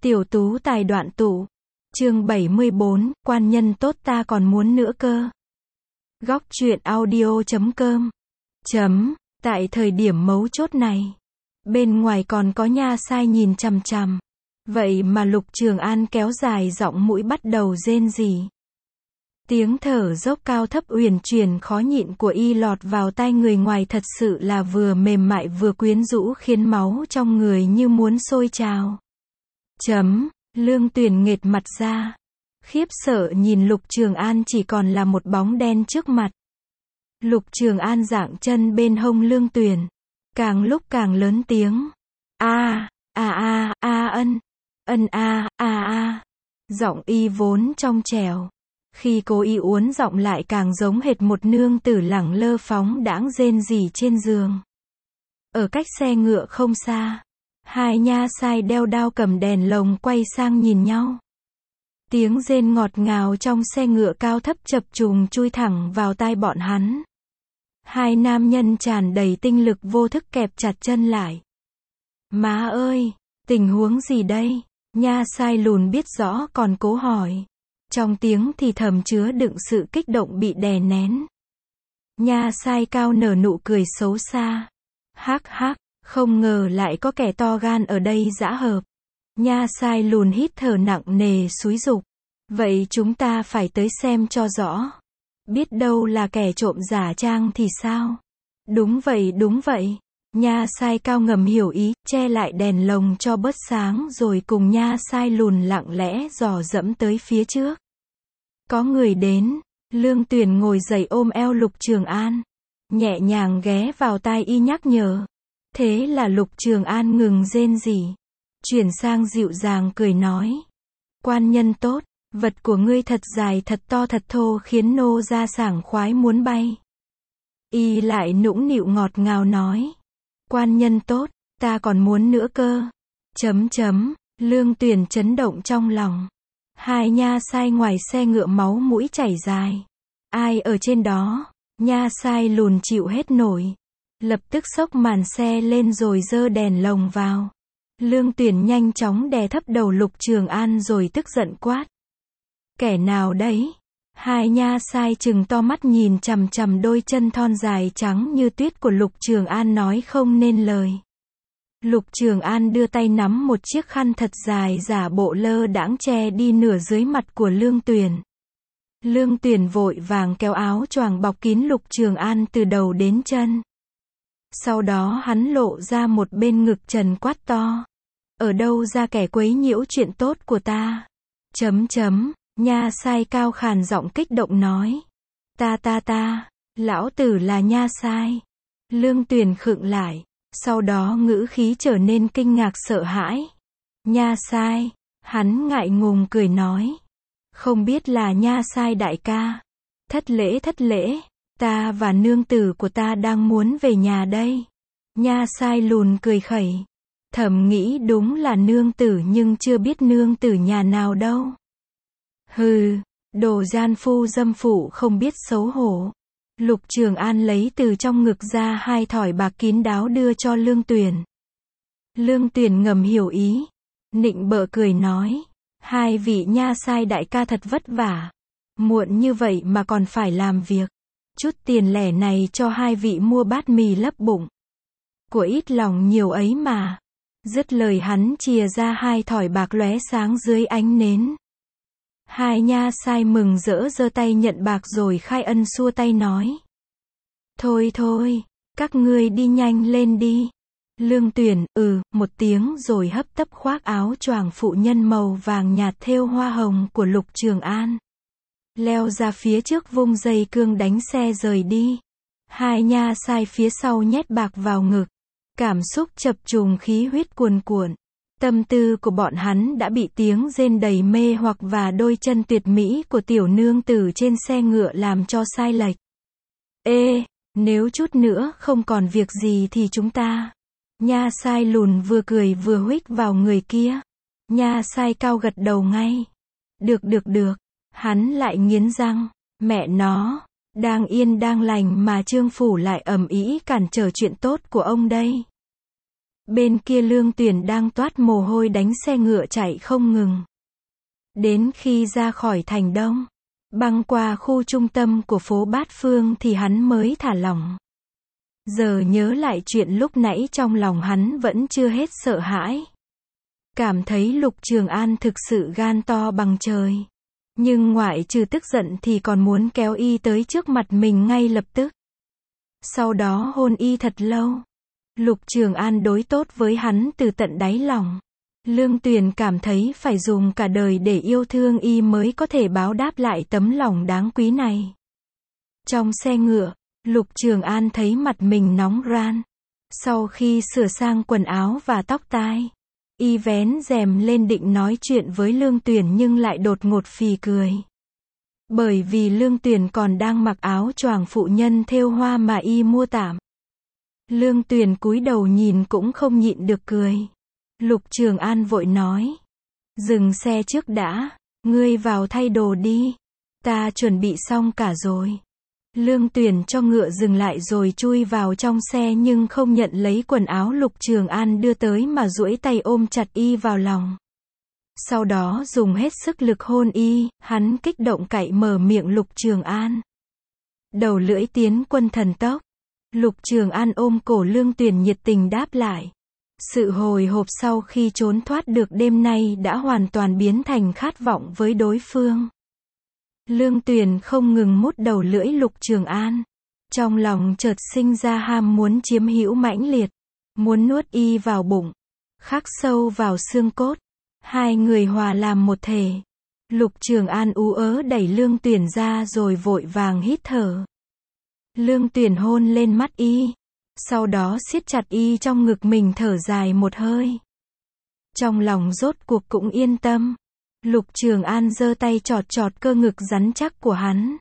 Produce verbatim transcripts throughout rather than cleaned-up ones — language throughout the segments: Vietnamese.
Tiểu tú tài đoạn tụ. Chương bảy mươi bốn, quan nhân tốt ta còn muốn nữa cơ. Góc truyện audio chấm com. Chấm, tại thời điểm mấu chốt này, bên ngoài còn có nha sai nhìn chằm chằm. Vậy mà Lục Trường An kéo dài giọng mũi bắt đầu rên rỉ. Tiếng thở dốc cao thấp uyển chuyển khó nhịn của y lọt vào tai người ngoài thật sự là vừa mềm mại vừa quyến rũ khiến máu trong người như muốn sôi trào. Chấm, Lương Tuyền nghệt mặt ra. Khiếp sợ nhìn Lục Trường An chỉ còn là một bóng đen trước mặt. Lục Trường An giãng chân bên hông Lương Tuyền. Càng lúc càng lớn tiếng. A, a a, a ân. Ân a, a a. Giọng y vốn trong trẻo. Khi cô y uốn giọng lại càng giống hệt một nương tử lẳng lơ phóng đãng rên rỉ trên giường. Ở cách xe ngựa không xa, hai nha sai đeo đao cầm đèn lồng quay sang nhìn nhau. Tiếng rên ngọt ngào trong xe ngựa cao thấp chập trùng chui thẳng vào tai bọn hắn. Hai nam nhân tràn đầy tinh lực vô thức kẹp chặt chân lại. Má ơi, tình huống gì đây? Nha sai lùn biết rõ còn cố hỏi. Trong tiếng thì thầm chứa đựng sự kích động bị đè nén. Nha sai cao nở nụ cười xấu xa. Hắc hắc, không ngờ lại có kẻ to gan ở đây giã hợp. Nha sai lùn hít thở nặng nề xúi giục. Vậy chúng ta phải tới xem cho rõ. Biết đâu là kẻ trộm giả trang thì sao? Đúng vậy đúng vậy. Nha sai cao ngầm hiểu ý, che lại đèn lồng cho bớt sáng rồi cùng nha sai lùn lặng lẽ dò dẫm tới phía trước. Có người đến, Lương Tuyền ngồi dậy ôm eo Lục Trường An. Nhẹ nhàng ghé vào tai y nhắc nhở. Thế là Lục Trường An ngừng rên rỉ. Chuyển sang dịu dàng cười nói. Quan nhân tốt, vật của ngươi thật dài thật to thật thô khiến nô ra sảng khoái muốn bay. Y lại nũng nịu ngọt ngào nói. Quan nhân tốt, ta còn muốn nữa cơ. Chấm chấm, Lương Tuyền chấn động trong lòng. Hai nha sai ngoài xe ngựa máu mũi chảy dài. Ai ở trên đó? Nha sai lùn chịu hết nổi. Lập tức xốc màn xe lên rồi giơ đèn lồng vào. Lương Tuyền nhanh chóng đè thấp đầu Lục Trường An rồi tức giận quát. Kẻ nào đấy? Hai nha sai trừng to mắt nhìn chằm chằm đôi chân thon dài trắng như tuyết của Lục Trường An nói không nên lời. Lục Trường An đưa tay nắm một chiếc khăn thật dài giả bộ lơ đãng che đi nửa dưới mặt của Lương Tuyền. Lương Tuyền vội vàng kéo áo choàng bọc kín Lục Trường An từ đầu đến chân. Sau đó hắn lộ ra một bên ngực trần quát to. Ở đâu ra kẻ quấy nhiễu chuyện tốt của ta? Chấm chấm, nha sai cao khàn giọng kích động nói. Ta ta ta, lão tử là nha sai. Lương Tuyền khựng lại. Sau đó ngữ khí trở nên kinh ngạc sợ hãi. Nha sai, hắn ngại ngùng cười nói. Không biết là nha sai đại ca. Thất lễ thất lễ, ta và nương tử của ta đang muốn về nhà đây. Nha sai lùn cười khẩy. Thầm nghĩ đúng là nương tử nhưng chưa biết nương tử nhà nào đâu. Hừ, đồ gian phu dâm phụ không biết xấu hổ. Lục Trường An lấy từ trong ngực ra hai thỏi bạc kín đáo đưa cho Lương Tuyền. Lương Tuyền ngầm hiểu ý. Nịnh bợ cười nói. Hai vị nha sai đại ca thật vất vả. Muộn như vậy mà còn phải làm việc. Chút tiền lẻ này cho hai vị mua bát mì lấp bụng. Của ít lòng nhiều ấy mà. Dứt lời hắn chìa ra hai thỏi bạc lóe sáng dưới ánh nến. Hai nha sai mừng rỡ giơ tay nhận bạc rồi khai ân xua tay nói. Thôi thôi, các ngươi đi nhanh lên đi. Lương Tuyền, ừ, một tiếng rồi hấp tấp khoác áo choàng phụ nhân màu vàng nhạt thêu hoa hồng của Lục Trường An. Leo ra phía trước vung dây cương đánh xe rời đi. Hai nha sai phía sau nhét bạc vào ngực. Cảm xúc chập trùng khí huyết cuồn cuộn. Tâm tư của bọn hắn đã bị tiếng rên đầy mê hoặc và đôi chân tuyệt mỹ của tiểu nương tử trên xe ngựa làm cho sai lệch. Ê, nếu chút nữa không còn việc gì thì chúng ta. Nha sai lùn vừa cười vừa huých vào người kia. Nha sai cao gật đầu ngay. Được được được. Hắn lại nghiến răng. Mẹ nó, đang yên đang lành mà Trương Phủ lại ầm ĩ cản trở chuyện tốt của ông đây. Bên kia Lương Tuyền đang toát mồ hôi đánh xe ngựa chạy không ngừng. Đến khi ra khỏi thành Đông, băng qua khu trung tâm của phố Bát Phương thì hắn mới thả lỏng. Giờ nhớ lại chuyện lúc nãy trong lòng hắn vẫn chưa hết sợ hãi. Cảm thấy Lục Trường An thực sự gan to bằng trời. Nhưng ngoại trừ tức giận thì còn muốn kéo y tới trước mặt mình ngay lập tức. Sau đó hôn y thật lâu. Lục Trường An đối tốt với hắn từ tận đáy lòng. Lương Tuyền cảm thấy phải dùng cả đời để yêu thương y mới có thể báo đáp lại tấm lòng đáng quý này. Trong xe ngựa, Lục Trường An thấy mặt mình nóng ran. Sau khi sửa sang quần áo và tóc tai, y vén rèm lên định nói chuyện với Lương Tuyền nhưng lại đột ngột phì cười. Bởi vì Lương Tuyền còn đang mặc áo choàng phụ nhân thêu hoa mà y mua tạm. Lương Tuyền cúi đầu nhìn cũng không nhịn được cười. Lục Trường An vội nói. Dừng xe trước đã, ngươi vào thay đồ đi. Ta chuẩn bị xong cả rồi. Lương Tuyền cho ngựa dừng lại rồi chui vào trong xe nhưng không nhận lấy quần áo Lục Trường An đưa tới mà duỗi tay ôm chặt y vào lòng. Sau đó dùng hết sức lực hôn y, hắn kích động cạy mở miệng Lục Trường An. Đầu lưỡi tiến quân thần tốc. Lục Trường An ôm cổ Lương Tuyền nhiệt tình đáp lại. Sự hồi hộp sau khi trốn thoát được đêm nay đã hoàn toàn biến thành khát vọng với đối phương. Lương Tuyền không ngừng mút đầu lưỡi Lục Trường An. Trong lòng chợt sinh ra ham muốn chiếm hữu mãnh liệt. Muốn nuốt y vào bụng. Khắc sâu vào xương cốt. Hai người hòa làm một thể. Lục Trường An ú ớ đẩy Lương Tuyền ra rồi vội vàng hít thở. Lương Tuyền hôn lên mắt y. Sau đó siết chặt y trong ngực mình thở dài một hơi. Trong lòng rốt cuộc cũng yên tâm. Lục Trường An giơ tay chọt chọt cơ ngực rắn chắc của hắn.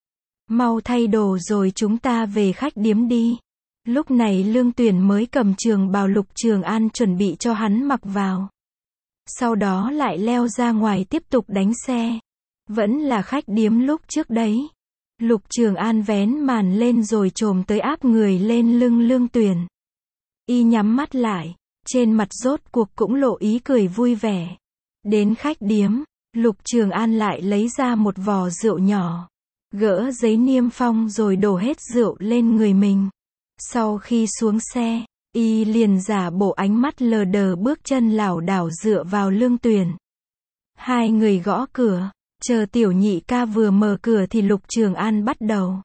Mau thay đồ rồi chúng ta về khách điếm đi. Lúc này Lương Tuyền mới cầm trường bào Lục Trường An chuẩn bị cho hắn mặc vào. Sau đó lại leo ra ngoài tiếp tục đánh xe. Vẫn là khách điếm lúc trước đấy. Lục Trường An vén màn lên rồi chồm tới áp người lên lưng Lương Tuyền. Y nhắm mắt lại, trên mặt rốt cuộc cũng lộ ý cười vui vẻ. Đến khách điếm, Lục Trường An lại lấy ra một vò rượu nhỏ, gỡ giấy niêm phong rồi đổ hết rượu lên người mình. Sau khi xuống xe, y liền giả bộ ánh mắt lờ đờ bước chân lảo đảo dựa vào Lương Tuyền. Hai người gõ cửa. Chờ tiểu nhị ca vừa mở cửa thì Lục Trường An bắt đầu.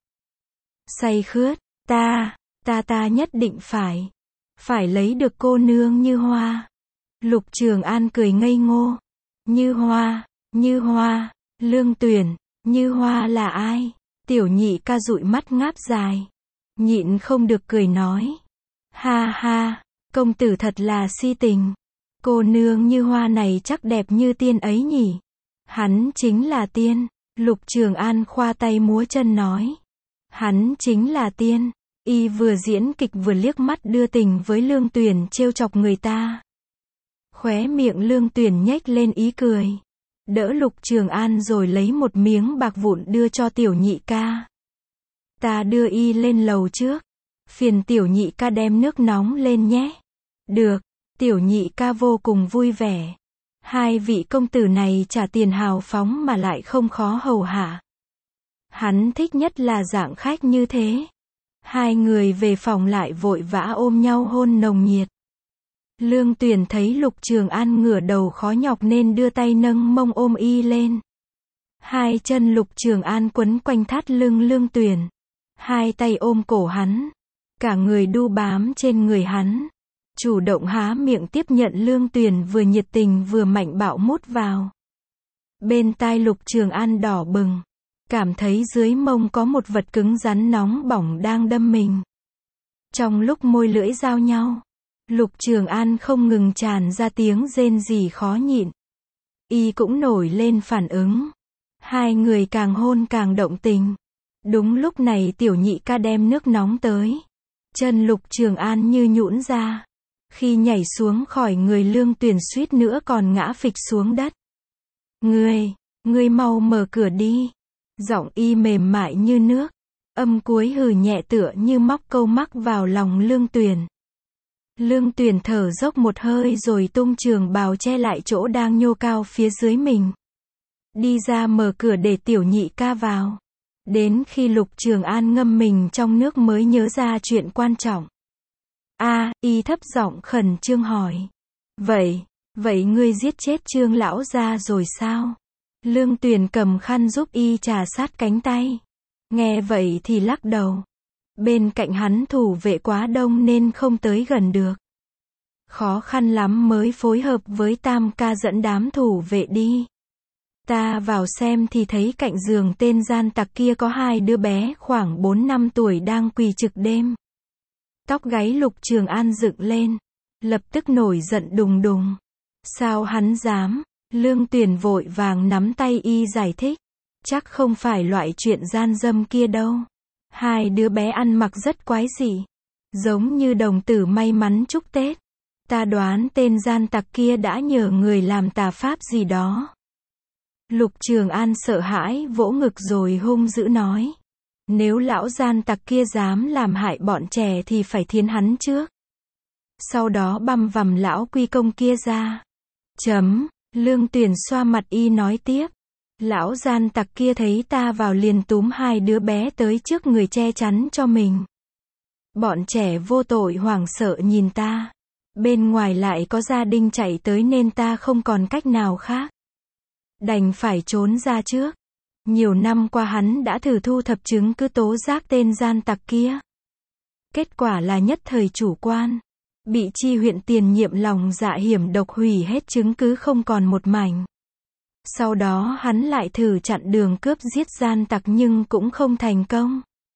Say khướt, ta, ta ta nhất định phải, phải lấy được cô nương Như Hoa. Lục Trường An cười ngây ngô. Như Hoa, Như Hoa, Lương Tuyền, Như Hoa là ai? Tiểu nhị ca dụi mắt ngáp dài. Nhịn không được cười nói. Ha ha, công tử thật là si tình. Cô nương Như Hoa này chắc đẹp như tiên ấy nhỉ? Hắn chính là tiên. Lục Trường An khoa tay múa chân nói. Hắn chính là tiên. Y vừa diễn kịch vừa liếc mắt đưa tình với Lương Tuyền trêu chọc người ta. Khóe miệng Lương Tuyền nhếch lên ý cười. Đỡ Lục Trường An rồi lấy một miếng bạc vụn đưa cho tiểu nhị ca. Ta đưa y lên lầu trước. Phiền tiểu nhị ca đem nước nóng lên nhé. Được. Tiểu nhị ca vô cùng vui vẻ. Hai vị công tử này trả tiền hào phóng mà lại không khó hầu hạ. Hắn thích nhất là dạng khách như thế. Hai người về phòng lại vội vã ôm nhau hôn nồng nhiệt. Lương Tuyền thấy Lục Trường An ngửa đầu khó nhọc nên đưa tay nâng mông ôm y lên. Hai chân Lục Trường An quấn quanh thắt lưng Lương Tuyền. Hai tay ôm cổ hắn. Cả người đu bám trên người hắn. Chủ động há miệng tiếp nhận Lương Tuyền vừa nhiệt tình vừa mạnh bạo mút vào. Bên tai Lục Trường An đỏ bừng. Cảm thấy dưới mông có một vật cứng rắn nóng bỏng đang đâm mình. Trong lúc môi lưỡi giao nhau, Lục Trường An không ngừng tràn ra tiếng rên rỉ khó nhịn. Y cũng nổi lên phản ứng. Hai người càng hôn càng động tình. Đúng lúc này tiểu nhị ca đem nước nóng tới. Chân Lục Trường An như nhũn ra. Khi nhảy xuống khỏi người Lương Tuyền suýt nữa còn ngã phịch xuống đất. Ngươi, ngươi mau mở cửa đi. Giọng y mềm mại như nước. Âm cuối hừ nhẹ tựa như móc câu mắc vào lòng Lương Tuyền. Lương Tuyền thở dốc một hơi rồi tung trường bào che lại chỗ đang nhô cao phía dưới mình. Đi ra mở cửa để tiểu nhị ca vào. Đến khi Lục Trường An ngâm mình trong nước mới nhớ ra chuyện quan trọng. A, y thấp giọng khẩn trương hỏi. Vậy, vậy ngươi giết chết Trương lão gia rồi sao? Lương Tuyền cầm khăn giúp y trà sát cánh tay. Nghe vậy thì lắc đầu. Bên cạnh hắn thủ vệ quá đông nên không tới gần được. Khó khăn lắm mới phối hợp với Tam ca dẫn đám thủ vệ đi. Ta vào xem thì thấy cạnh giường tên gian tặc kia có hai đứa bé khoảng bốn năm tuổi đang quỳ trực đêm. Tóc gáy Lục Trường An dựng lên. Lập tức nổi giận đùng đùng. Sao hắn dám? Lương Tuyền vội vàng nắm tay y giải thích. Chắc không phải loại chuyện gian dâm kia đâu. Hai đứa bé ăn mặc rất quái dị. Giống như đồng tử may mắn chúc Tết. Ta đoán tên gian tặc kia đã nhờ người làm tà pháp gì đó. Lục Trường An sợ hãi vỗ ngực rồi hung dữ nói. Nếu lão gian tặc kia dám làm hại bọn trẻ thì phải thiến hắn trước. Sau đó băm vằm lão quy công kia ra. Chấm, Lương Tuyền xoa mặt y nói tiếp. Lão gian tặc kia thấy ta vào liền túm hai đứa bé tới trước người che chắn cho mình. Bọn trẻ vô tội hoảng sợ nhìn ta. Bên ngoài lại có gia đình chạy tới nên ta không còn cách nào khác. Đành phải trốn ra trước. Nhiều năm qua hắn đã thử thu thập chứng cứ tố giác tên gian tặc kia. Kết quả là nhất thời chủ quan. Bị chi huyện tiền nhiệm lòng dạ hiểm độc hủy hết chứng cứ không còn một mảnh. Sau đó hắn lại thử chặn đường cướp giết gian tặc nhưng cũng không thành công.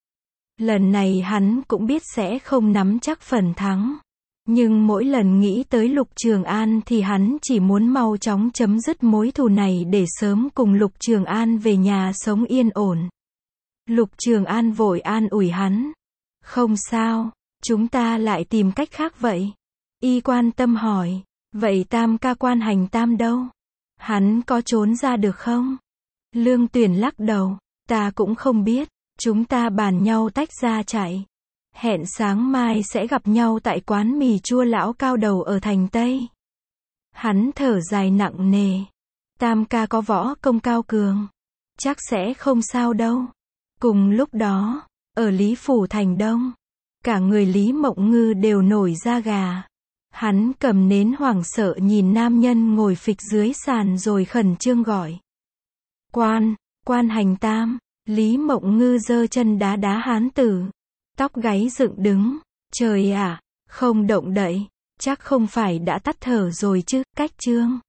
Lần này hắn cũng biết sẽ không nắm chắc phần thắng. Nhưng mỗi lần nghĩ tới Lục Trường An thì hắn chỉ muốn mau chóng chấm dứt mối thù này để sớm cùng Lục Trường An về nhà sống yên ổn. Lục Trường An vội an ủi hắn. Không sao, chúng ta lại tìm cách khác vậy. Y quan tâm hỏi, vậy Tam ca Quan Hành Tam đâu? Hắn có trốn ra được không? Lương Tuyền lắc đầu, ta cũng không biết, chúng ta bàn nhau tách ra chạy. Hẹn sáng mai sẽ gặp nhau tại quán mì chua lão cao đầu ở thành Tây. Hắn thở dài nặng nề. Tam ca có võ công cao cường. Chắc sẽ không sao đâu. Cùng lúc đó, ở Lý Phủ thành Đông, cả người Lý Mộng Ngư đều nổi da gà. Hắn cầm nến hoảng sợ nhìn nam nhân ngồi phịch dưới sàn rồi khẩn trương gọi. Quan, Quan Hành Tam. Lý Mộng Ngư giơ chân đá đá hán tử. Tóc gáy dựng đứng. Trời ạ, không động đậy. Chắc không phải đã tắt thở rồi chứ, cách chương.